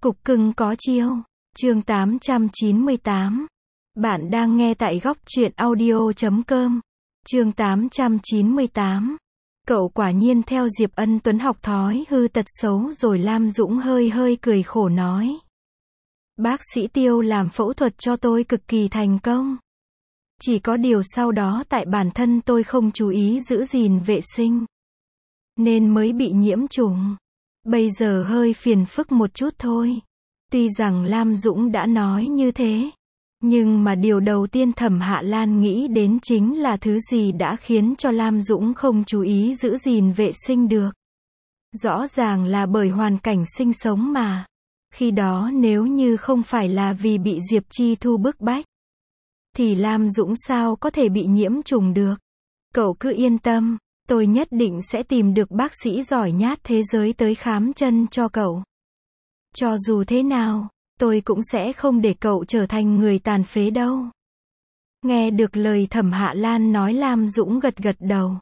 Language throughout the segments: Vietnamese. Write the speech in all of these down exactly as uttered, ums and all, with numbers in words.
Cục cưng có chiêu. Chương tám trăm chín mươi tám. Bạn đang nghe tại góc truyện audio chấm com. Chương tám trăm chín mươi tám. Cậu quả nhiên theo Diệp Ân Tuấn học thói hư tật xấu rồi. Lam Dũng hơi hơi cười khổ nói. Bác sĩ Tiêu làm phẫu thuật cho tôi cực kỳ thành công. Chỉ có điều sau đó tại bản thân tôi không chú ý giữ gìn vệ sinh, nên mới bị nhiễm trùng. Bây giờ hơi phiền phức một chút thôi. Tuy rằng Lam Dũng đã nói như thế, nhưng mà điều đầu tiên Thẩm Hạ Lan nghĩ đến chính là thứ gì đã khiến cho Lam Dũng không chú ý giữ gìn vệ sinh được. Rõ ràng là bởi hoàn cảnh sinh sống mà. Khi đó nếu như không phải là vì bị Diệp Chi Thu bức bách, thì Lam Dũng sao có thể bị nhiễm trùng được. Cậu cứ yên tâm, tôi nhất định sẽ tìm được bác sĩ giỏi nhát thế giới tới khám chân cho cậu. Cho dù thế nào, tôi cũng sẽ không để cậu trở thành người tàn phế đâu. Nghe được lời Thẩm Hạ Lan nói, Lam Dũng gật gật đầu.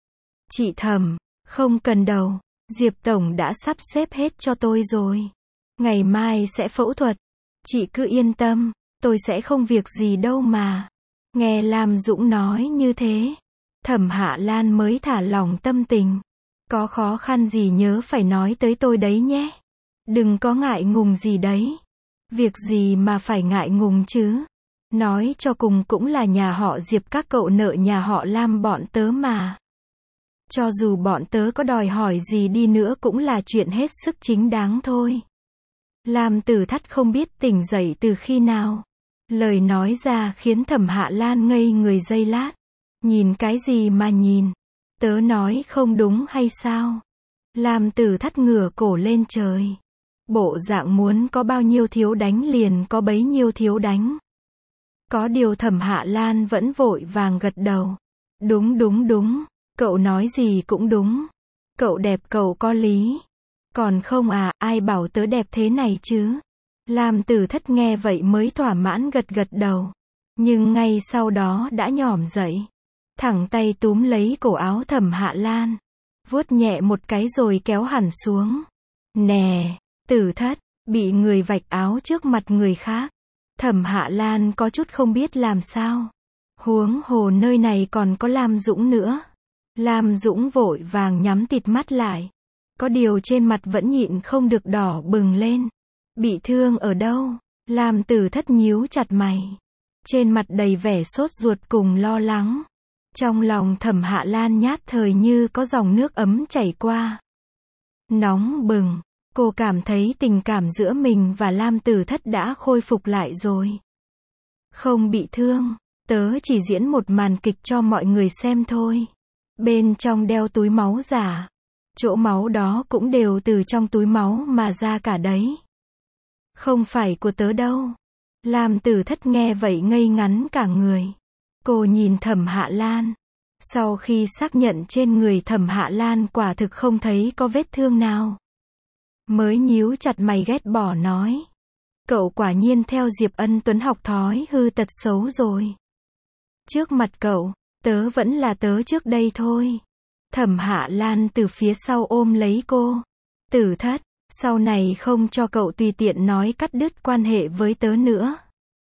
Chị Thẩm, không cần đâu, Diệp Tổng đã sắp xếp hết cho tôi rồi. Ngày mai sẽ phẫu thuật. Chị cứ yên tâm, tôi sẽ không việc gì đâu mà. Nghe Lam Dũng nói như thế, Thẩm Hạ Lan mới thả lỏng tâm tình. Có khó khăn gì nhớ phải nói tới tôi đấy nhé. Đừng có ngại ngùng gì đấy. Việc gì mà phải ngại ngùng chứ. Nói cho cùng cũng là nhà họ Diệp các cậu nợ nhà họ Lam bọn tớ mà. Cho dù bọn tớ có đòi hỏi gì đi nữa cũng là chuyện hết sức chính đáng thôi. Lam Tử Thắt không biết tỉnh dậy từ khi nào. Lời nói ra khiến Thẩm Hạ Lan ngây người giây lát. Nhìn cái gì mà nhìn? Tớ nói không đúng hay sao? Lam Tử Thắt ngửa cổ lên trời. Bộ dạng muốn có bao nhiêu thiếu đánh liền có bấy nhiêu thiếu đánh. Có điều Thẩm Hạ Lan vẫn vội vàng gật đầu. Đúng đúng đúng, cậu nói gì cũng đúng. Cậu đẹp cậu có lý. Còn không à, ai bảo tớ đẹp thế này chứ? Lam Tử Thất nghe vậy mới thỏa mãn gật gật đầu. Nhưng ngay sau đó đã nhỏm dậy. Thẳng tay túm lấy cổ áo Thẩm Hạ Lan. Vuốt nhẹ một cái rồi kéo hẳn xuống. Nè, Tử Thất, bị người vạch áo trước mặt người khác. Thẩm Hạ Lan có chút không biết làm sao. Huống hồ nơi này còn có Lam Dũng nữa. Lam Dũng vội vàng nhắm tịt mắt lại. Có điều trên mặt vẫn nhịn không được đỏ bừng lên. Bị thương ở đâu? Lam Tử Thất nhíu chặt mày. Trên mặt đầy vẻ sốt ruột cùng lo lắng. Trong lòng Thẩm Hạ Lan nhát thời như có dòng nước ấm chảy qua. Nóng bừng. Cô cảm thấy tình cảm giữa mình và Lam Tử Thất đã khôi phục lại rồi. Không bị thương. Tớ chỉ diễn một màn kịch cho mọi người xem thôi. Bên trong đeo túi máu giả. Chỗ máu đó cũng đều từ trong túi máu mà ra cả đấy. Không phải của tớ đâu. Lam Tử Thất nghe vậy ngây ngắn cả người. Cô nhìn Thẩm Hạ Lan. Sau khi xác nhận trên người Thẩm Hạ Lan quả thực không thấy có vết thương nào, mới nhíu chặt mày ghét bỏ nói. Cậu quả nhiên theo Diệp Ân Tuấn học thói hư tật xấu rồi. Trước mặt cậu, tớ vẫn là tớ trước đây thôi. Thẩm Hạ Lan từ phía sau ôm lấy cô. Tử Thất, sau này không cho cậu tùy tiện nói cắt đứt quan hệ với tớ nữa.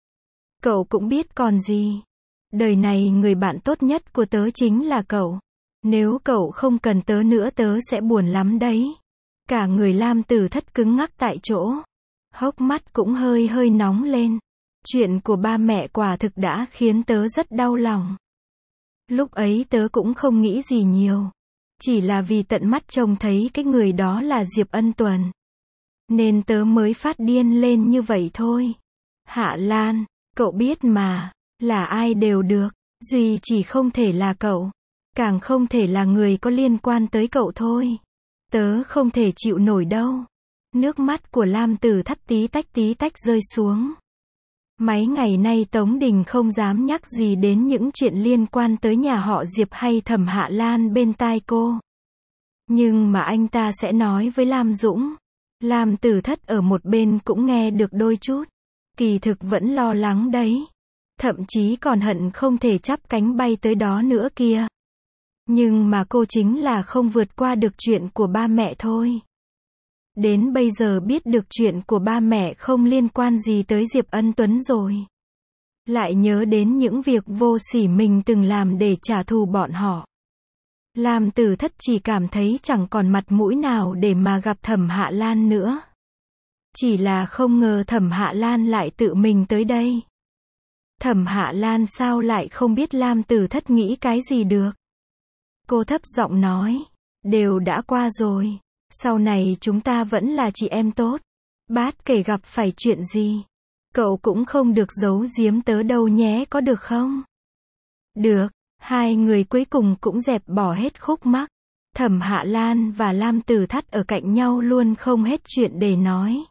Cậu cũng biết còn gì. Đời này người bạn tốt nhất của tớ chính là cậu. Nếu cậu không cần tớ nữa tớ sẽ buồn lắm đấy. Cả người Lam Tử Thất cứng ngắc tại chỗ. Hốc mắt cũng hơi hơi nóng lên. Chuyện của ba mẹ quả thực đã khiến tớ rất đau lòng. Lúc ấy tớ cũng không nghĩ gì nhiều. Chỉ là vì tận mắt trông thấy cái người đó là Diệp Ân Tuần, nên tớ mới phát điên lên như vậy thôi. Hạ Lan, cậu biết mà, là ai đều được, duy chỉ không thể là cậu. Càng không thể là người có liên quan tới cậu thôi. Tớ không thể chịu nổi đâu. Nước mắt của Lam Tử Thắt tí tách tí tách rơi xuống. Mấy ngày nay Tống Đình không dám nhắc gì đến những chuyện liên quan tới nhà họ Diệp hay Thẩm Hạ Lan bên tai cô. Nhưng mà anh ta sẽ nói với Lam Dũng. Lam Tử Thất ở một bên cũng nghe được đôi chút. Kỳ thực vẫn lo lắng đấy. Thậm chí còn hận không thể chắp cánh bay tới đó nữa kia. Nhưng mà cô chính là không vượt qua được chuyện của ba mẹ thôi. Đến bây giờ biết được chuyện của ba mẹ không liên quan gì tới Diệp Ân Tuấn rồi. Lại nhớ đến những việc vô sỉ mình từng làm để trả thù bọn họ. Lam Tử Thất chỉ cảm thấy chẳng còn mặt mũi nào để mà gặp Thẩm Hạ Lan nữa. Chỉ là không ngờ Thẩm Hạ Lan lại tự mình tới đây. Thẩm Hạ Lan sao lại không biết Lam Tử Thất nghĩ cái gì được. Cô thấp giọng nói, đều đã qua rồi. Sau này chúng ta vẫn là chị em tốt. Bát kể gặp phải chuyện gì, cậu cũng không được giấu giếm tớ đâu nhé, có được không? Được, hai người cuối cùng cũng dẹp bỏ hết khúc mắc. Thẩm Hạ Lan và Lam Tử Thất ở cạnh nhau luôn không hết chuyện để nói.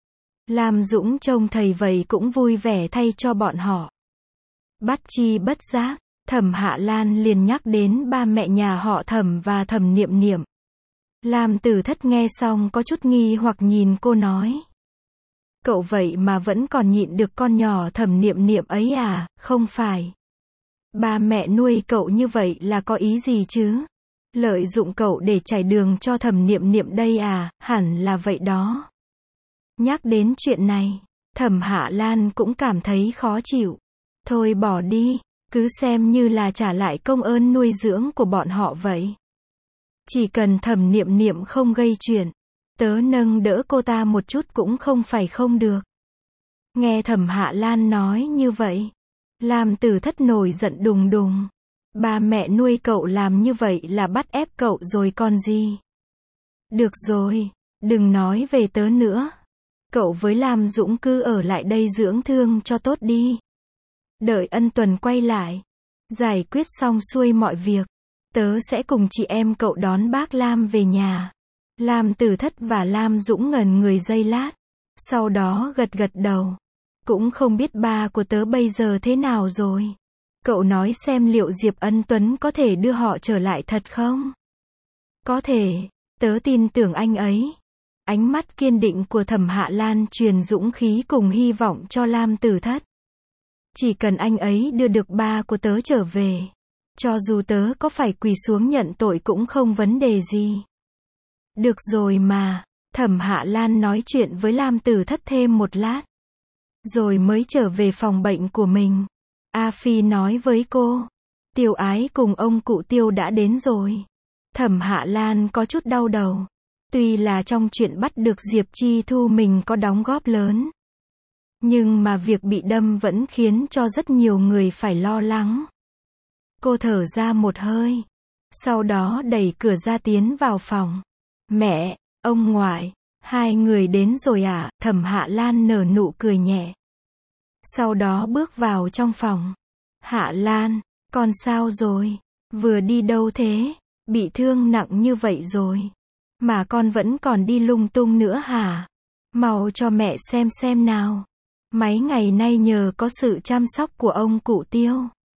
Lam Dũng trông thầy vậy cũng vui vẻ thay cho bọn họ. Bất chi bất giác, Thẩm Hạ Lan liền nhắc đến ba mẹ nhà họ Thẩm và Thẩm Niệm Niệm. Lam Tử Thất nghe xong có chút nghi hoặc nhìn cô nói. Cậu vậy mà vẫn còn nhịn được con nhỏ Thẩm Niệm Niệm ấy à, không phải. Ba mẹ nuôi cậu như vậy là có ý gì chứ? Lợi dụng cậu để trải đường cho Thẩm Niệm Niệm đây à, hẳn là vậy đó. Nhắc đến chuyện này, Thẩm Hạ Lan cũng cảm thấy khó chịu. Thôi bỏ đi, cứ xem như là trả lại công ơn nuôi dưỡng của bọn họ vậy. Chỉ cần Thẩm Niệm Niệm không gây chuyện, tớ nâng đỡ cô ta một chút cũng không phải không được. Nghe Thẩm Hạ Lan nói như vậy, Lam Tử Thất nổi giận đùng đùng. Ba mẹ nuôi cậu làm như vậy là bắt ép cậu rồi còn gì. Được rồi, đừng nói về tớ nữa. Cậu với Lam Dũng cứ ở lại đây dưỡng thương cho tốt đi. Đợi Ân Tuần quay lại, giải quyết xong xuôi mọi việc, tớ sẽ cùng chị em cậu đón bác Lam về nhà. Lam Tử Thất và Lam Dũng ngẩn người giây lát, sau đó gật gật đầu. Cũng không biết ba của tớ bây giờ thế nào rồi. Cậu nói xem liệu Diệp Ân Tuấn có thể đưa họ trở lại thật không? Có thể, tớ tin tưởng anh ấy. Ánh mắt kiên định của Thẩm Hạ Lan truyền dũng khí cùng hy vọng cho Lam Tử Thất. Chỉ cần anh ấy đưa được ba của tớ trở về, cho dù tớ có phải quỳ xuống nhận tội cũng không vấn đề gì. Được rồi mà, Thẩm Hạ Lan nói chuyện với Lam Tử Thất thêm một lát, rồi mới trở về phòng bệnh của mình. A Phi nói với cô, Tiêu Ái cùng ông cụ Tiêu đã đến rồi. Thẩm Hạ Lan có chút đau đầu. Tuy là trong chuyện bắt được Diệp Chi Thu mình có đóng góp lớn, nhưng mà việc bị đâm vẫn khiến cho rất nhiều người phải lo lắng. Cô thở ra một hơi, sau đó đẩy cửa ra tiến vào phòng. Mẹ, ông ngoại, hai người đến rồi à? Thẩm Hạ Lan nở nụ cười nhẹ. Sau đó bước vào trong phòng. Hạ Lan, con sao rồi? Vừa đi đâu thế? Bị thương nặng như vậy rồi, mà con vẫn còn đi lung tung nữa hả? Mau cho mẹ xem xem nào. Mấy ngày nay nhờ có sự chăm sóc của ông cụ Tiêu,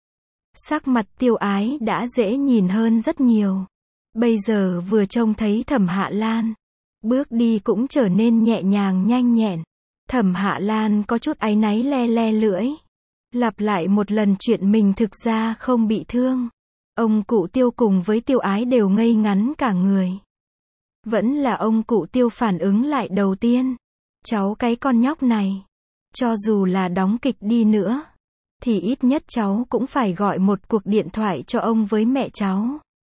sắc mặt Tiêu Ái đã dễ nhìn hơn rất nhiều. Bây giờ vừa trông thấy Thẩm Hạ Lan, bước đi cũng trở nên nhẹ nhàng nhanh nhẹn. Thẩm Hạ Lan có chút áy náy le le lưỡi, lặp lại một lần chuyện mình thực ra không bị thương. Ông cụ Tiêu cùng với Tiêu Ái đều ngây ngắn cả người. Vẫn là ông cụ Tiêu phản ứng lại đầu tiên. Cháu cái con nhóc này, cho dù là đóng kịch đi nữa, thì ít nhất cháu cũng phải gọi một cuộc điện thoại cho ông với mẹ cháu,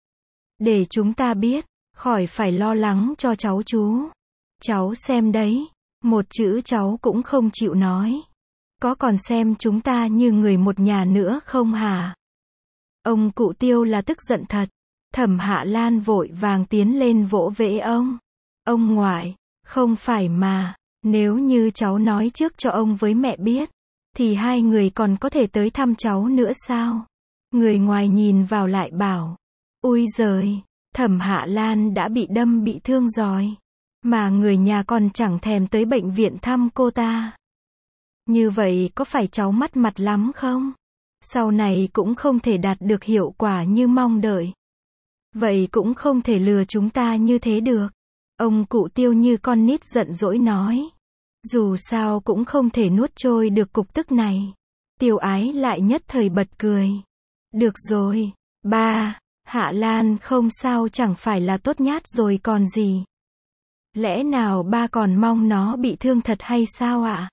để chúng ta biết, khỏi phải lo lắng cho cháu chú. Cháu xem đấy, một chữ cháu cũng không chịu nói. Có còn xem chúng ta như người một nhà nữa không hả? Ông cụ Tiêu là tức giận thật. Thẩm Hạ Lan vội vàng tiến lên vỗ vẽ ông. Ông ngoại, không phải mà, nếu như cháu nói trước cho ông với mẹ biết, thì hai người còn có thể tới thăm cháu nữa sao? Người ngoài nhìn vào lại bảo, ui giời, Thẩm Hạ Lan đã bị đâm bị thương rồi, mà người nhà còn chẳng thèm tới bệnh viện thăm cô ta. Như vậy có phải cháu mất mặt lắm không? Sau này cũng không thể đạt được hiệu quả như mong đợi. Vậy cũng không thể lừa chúng ta như thế được. Ông cụ Tiêu như con nít giận dỗi nói. Dù sao cũng không thể nuốt trôi được cục tức này. Tiêu Ái lại nhất thời bật cười. Được rồi, ba, Hạ Lan không sao chẳng phải là tốt nhát rồi còn gì. Lẽ nào ba còn mong nó bị thương thật hay sao ạ?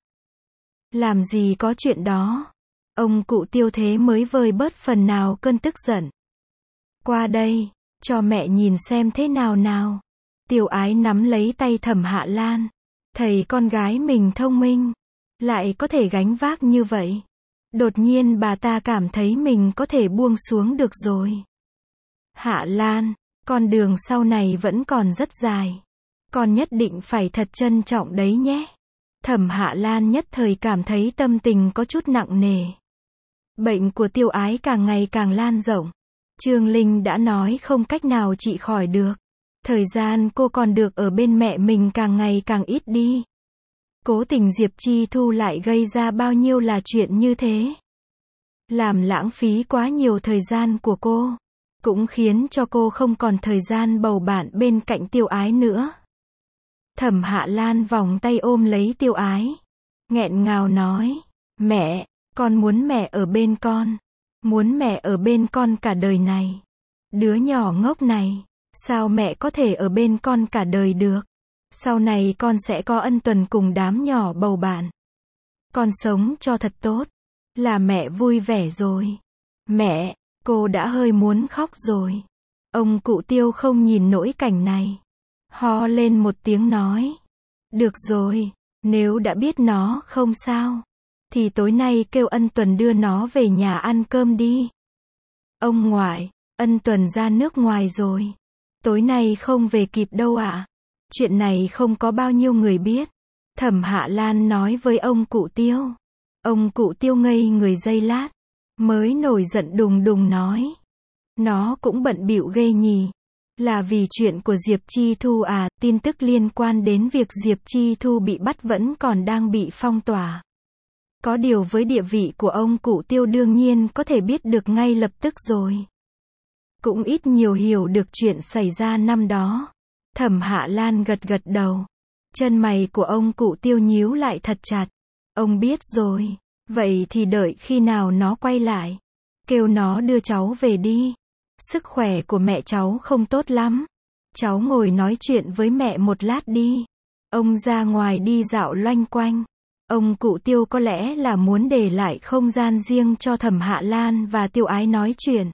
Làm gì có chuyện đó. Ông cụ Tiêu thế mới vơi bớt phần nào cơn tức giận. Qua đây, cho mẹ nhìn xem thế nào nào. Tiêu Ái nắm lấy tay Thẩm Hạ Lan. Thầy con gái mình thông minh, lại có thể gánh vác như vậy. Đột nhiên bà ta cảm thấy mình có thể buông xuống được rồi. Hạ Lan, con đường sau này vẫn còn rất dài. Con nhất định phải thật trân trọng đấy nhé. Thẩm Hạ Lan nhất thời cảm thấy tâm tình có chút nặng nề. Bệnh của Tiêu Ái càng ngày càng lan rộng. Trương Linh đã nói không cách nào trị khỏi được. Thời gian cô còn được ở bên mẹ mình càng ngày càng ít đi. Cố tình Diệp Chi Thu lại gây ra bao nhiêu là chuyện như thế. Làm lãng phí quá nhiều thời gian của cô. Cũng khiến cho cô không còn thời gian bầu bạn bên cạnh Tiêu Ái nữa. Thẩm Hạ Lan vòng tay ôm lấy Tiêu Ái. Nghẹn ngào nói. Mẹ, con muốn mẹ ở bên con. Muốn mẹ ở bên con cả đời này. Đứa nhỏ ngốc này. Sao mẹ có thể ở bên con cả đời được? Sau này con sẽ có ân tuần cùng đám nhỏ bầu bạn. Con sống cho thật tốt. Là mẹ vui vẻ rồi. Mẹ, cô đã hơi muốn khóc rồi. Ông cụ Tiêu không nhìn nổi cảnh này. Ho lên một tiếng nói. Được rồi, nếu đã biết nó không sao, thì tối nay kêu Ân Tuần đưa nó về nhà ăn cơm đi. Ông ngoại, Ân Tuần ra nước ngoài rồi. Tối nay không về kịp đâu ạ. À? Chuyện này không có bao nhiêu người biết. Thẩm Hạ Lan nói với ông cụ Tiêu. Ông cụ Tiêu ngây người giây lát, mới nổi giận đùng đùng nói. Nó cũng bận bịu ghê nhỉ. Là vì chuyện của Diệp Chi Thu à, tin tức liên quan đến việc Diệp Chi Thu bị bắt vẫn còn đang bị phong tỏa. Có điều với địa vị của ông cụ Tiêu đương nhiên có thể biết được ngay lập tức rồi. Cũng ít nhiều hiểu được chuyện xảy ra năm đó. Thẩm Hạ Lan gật gật đầu. Chân mày của ông cụ Tiêu nhíu lại thật chặt. Ông biết rồi. Vậy thì đợi khi nào nó quay lại. Kêu nó đưa cháu về đi. Sức khỏe của mẹ cháu không tốt lắm. Cháu ngồi nói chuyện với mẹ một lát đi. Ông ra ngoài đi dạo loanh quanh. Ông cụ Tiêu có lẽ là muốn để lại không gian riêng cho Thẩm Hạ Lan và Tiêu Ái nói chuyện.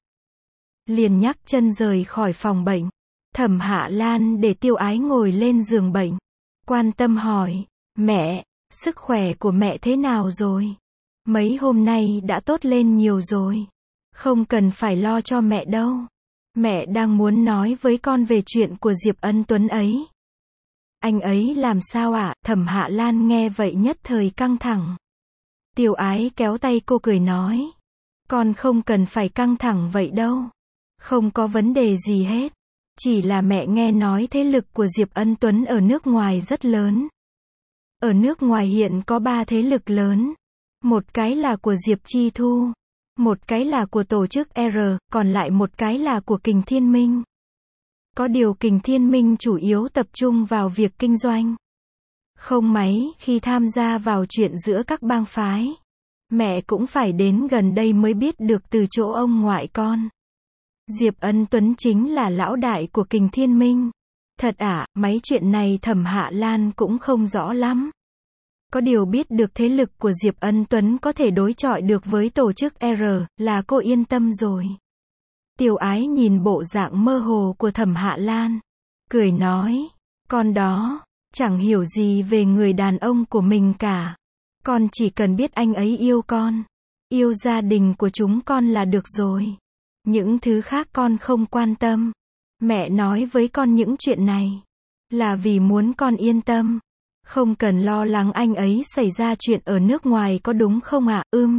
Liền nhắc chân rời khỏi phòng bệnh. Thẩm Hạ Lan để Tiêu Ái ngồi lên giường bệnh. Quan tâm hỏi. Mẹ, sức khỏe của mẹ thế nào rồi? Mấy hôm nay đã tốt lên nhiều rồi. Không cần phải lo cho mẹ đâu. Mẹ đang muốn nói với con về chuyện của Diệp Ân Tuấn ấy. Anh ấy làm sao ạ? À? Thẩm Hạ Lan nghe vậy nhất thời căng thẳng. Tiêu Ái kéo tay cô cười nói. Con không cần phải căng thẳng vậy đâu. Không có vấn đề gì hết. Chỉ là mẹ nghe nói thế lực của Diệp Ân Tuấn ở nước ngoài rất lớn. Ở nước ngoài hiện có ba thế lực lớn. Một cái là của Diệp Chi Thu. Một cái là của tổ chức R, còn lại một cái là của Kình Thiên Minh. Có điều Kình Thiên Minh chủ yếu tập trung vào việc kinh doanh. Không mấy khi tham gia vào chuyện giữa các bang phái. Mẹ cũng phải đến gần đây mới biết được từ chỗ ông ngoại con. Diệp Ân Tuấn chính là lão đại của Kình Thiên Minh. Thật ạ, à, mấy chuyện này Thẩm Hạ Lan cũng không rõ lắm. Có điều biết được thế lực của Diệp Ân Tuấn có thể đối chọi được với tổ chức R, là cô yên tâm rồi. Tiêu Ái nhìn bộ dạng mơ hồ của Thẩm Hạ Lan. Cười nói, con đó, chẳng hiểu gì về người đàn ông của mình cả. Con chỉ cần biết anh ấy yêu con, yêu gia đình của chúng con là được rồi. Những thứ khác con không quan tâm. Mẹ nói với con những chuyện này, là vì muốn con yên tâm. Không cần lo lắng anh ấy xảy ra chuyện ở nước ngoài có đúng không ạ? À? Ưm.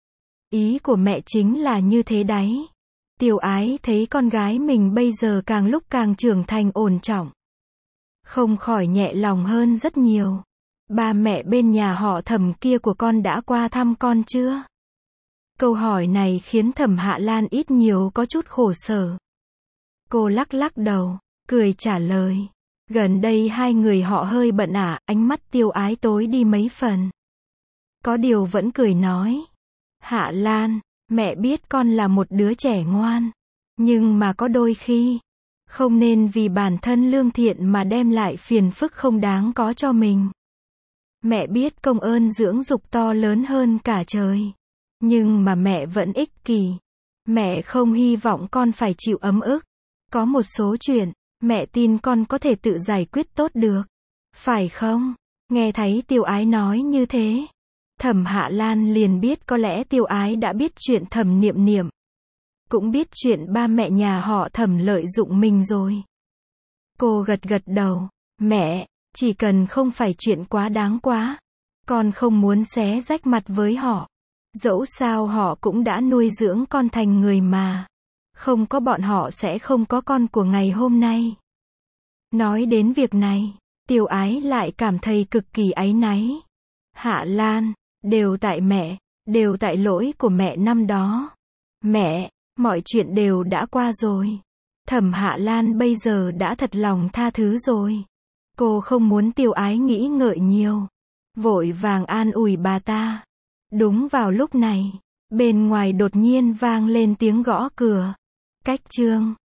Ý của mẹ chính là như thế đấy. Tiêu Ái thấy con gái mình bây giờ càng lúc càng trưởng thành ổn trọng. Không khỏi nhẹ lòng hơn rất nhiều. Ba mẹ bên nhà họ Thẩm kia của con đã qua thăm con chưa? Câu hỏi này khiến Thẩm Hạ Lan ít nhiều có chút khổ sở. Cô lắc lắc đầu, cười trả lời. Gần đây hai người họ hơi bận ạ, à, ánh mắt Tiêu Ái tối đi mấy phần. Có điều vẫn cười nói. Hạ Lan, mẹ biết con là một đứa trẻ ngoan. Nhưng mà có đôi khi, Không nên vì bản thân lương thiện mà đem lại phiền phức không đáng có cho mình. Mẹ biết công ơn dưỡng dục to lớn hơn cả trời. Nhưng mà mẹ vẫn ích kỷ. Mẹ không hy vọng con phải chịu ấm ức. Có một số chuyện, mẹ tin con có thể tự giải quyết tốt được. Phải không? Nghe thấy Tiêu Ái nói như thế, Thẩm Hạ Lan liền biết có lẽ Tiêu Ái đã biết chuyện Thẩm Niệm Niệm. Cũng biết chuyện ba mẹ nhà họ Thẩm lợi dụng mình rồi. Cô gật gật đầu. Mẹ, chỉ cần không phải chuyện quá đáng quá. Con không muốn xé rách mặt với họ. Dẫu sao họ cũng đã nuôi dưỡng con thành người mà. Không có bọn họ sẽ không có con của ngày hôm nay. Nói đến việc này, Tiêu Ái lại cảm thấy cực kỳ áy náy. Hạ Lan, đều tại mẹ, đều tại lỗi của mẹ năm đó. Mẹ, mọi chuyện đều đã qua rồi. Thẩm Hạ Lan bây giờ đã thật lòng tha thứ rồi. Cô không muốn Tiêu Ái nghĩ ngợi nhiều. Vội vàng an ủi bà ta. Đúng vào lúc này, bên ngoài đột nhiên vang lên tiếng gõ cửa. Cách Trương,